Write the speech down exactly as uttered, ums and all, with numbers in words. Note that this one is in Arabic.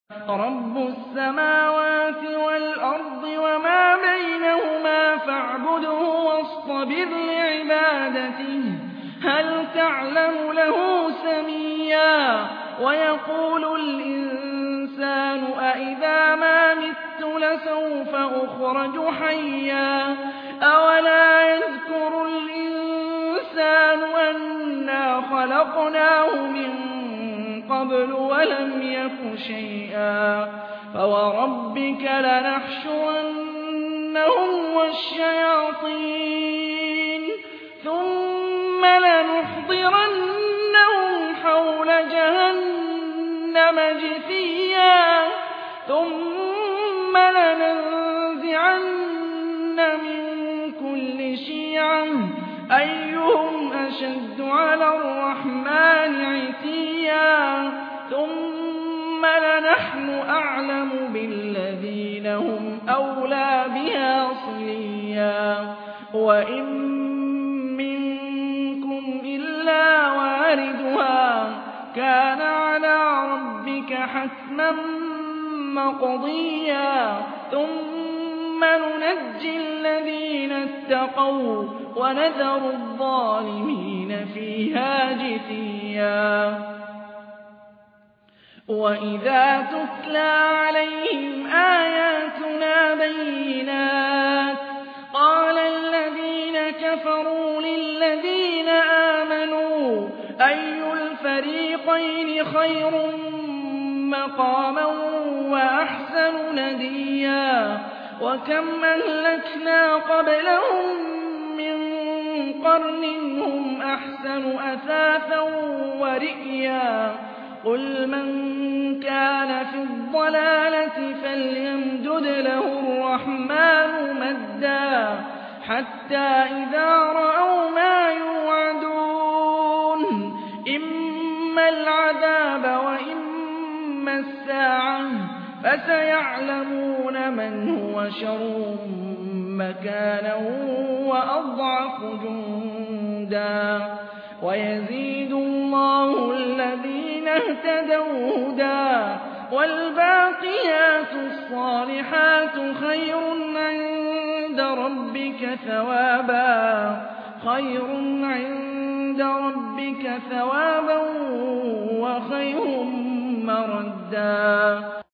رَبُّ السَّمَاوَاتِ وَالْأَرْضِ وَمَا بَيْنَهُمَا فَاعْبُدْهُ وَاصْطَبِرْ لِعِبَادَتِهِ هَلْ تَعْلَمُ لَهُ سَمِيًّا وَيَقُولُ الْإِنسَانُ أَإِذَا مَا مِتُّ لَسَوْفَ أُخْرَجُ حَيًّا أَوَلَا يَذْكُرُ الْإِنسَانُ أَنَّا خَلَقْنَاهُ مِن قَبْلُ وَلَمْ يَكُ شَيْئًا فَوَرَبِّكَ لَنَحْشُرَنَّهُمْ وَالشَّيَاطِينَ ثُمَّ لَنُحْضِرَنَّهُمْ حَوْلَ جَهَنَّمَ جِثِيًّا ثُمَّ لَنَنزِعَنَّ مِن كُلِّ شِيعَةٍ أَيُّهُمْ أَشَدُّ عَلَى الرَّحْمَٰنِ عِتِيًّا ثُمَّ لَنَحْنُ أَعْلَمُ بِالَّذِينَ هُمْ أَوْلَىٰ بِهَا صِلِيًّا وَإِن مِّنكُمْ إِلَّا وَارِدُهَا كَانَ عَلَىٰ رَبِّكَ حَتْمًا مَّقْضِيًّا ثُمَّ نُنَجِّي الَّذِينَ اتَّقَوا وَّنَذَرُ الظَّالِمِينَ فِيهَا جِثِيًّا وَإِذَا تُتْلَىٰ عَلَيْهِمْ آيَاتُنَا بَيِّنَاتٍ قَالَ الَّذِينَ كَفَرُوا لِلَّذِينَ آمَنُوا أَيُّ الْفَرِيقَيْنِ خَيْرٌ مَّقَامًا وَأَحْسَنُ نَدِيًّا وَكَمْ أَهْلَكْنَا قَبْلَهُم مِّن قَرْنٍ هُمْ أَحْسَنُ أَثَاثًا وَرِئْيًا قُلْ مَن كَانَ فِي الضَّلَالَةِ فَلْيَمْدُدْ لَهُ الرَّحْمَٰنُ مَدًّا حَتَّىٰ إِذَا رَأَوْا مَا يُوعَدُونَ إِمَّا الْعَذَابَ وَإِمَّا السَّاعَةَ فَسَيَعْلَمُونَ مَنْ هُوَ شَرٌّ مَّكَانًا وَأَضْعَفُ جُندًا وَيَزِيدُ اللَّهُ الَّذِينَ اهْتَدَوْا هُدًى وَالْبَاقِيَاتُ الصَّالِحَاتُ خَيْرٌ عِندَ رَبِّكَ ثَوَابًا خَيْرٌ عِندَ رَبِّكَ ثَوَابًا وَخَيْرٌ مَّرَدًّا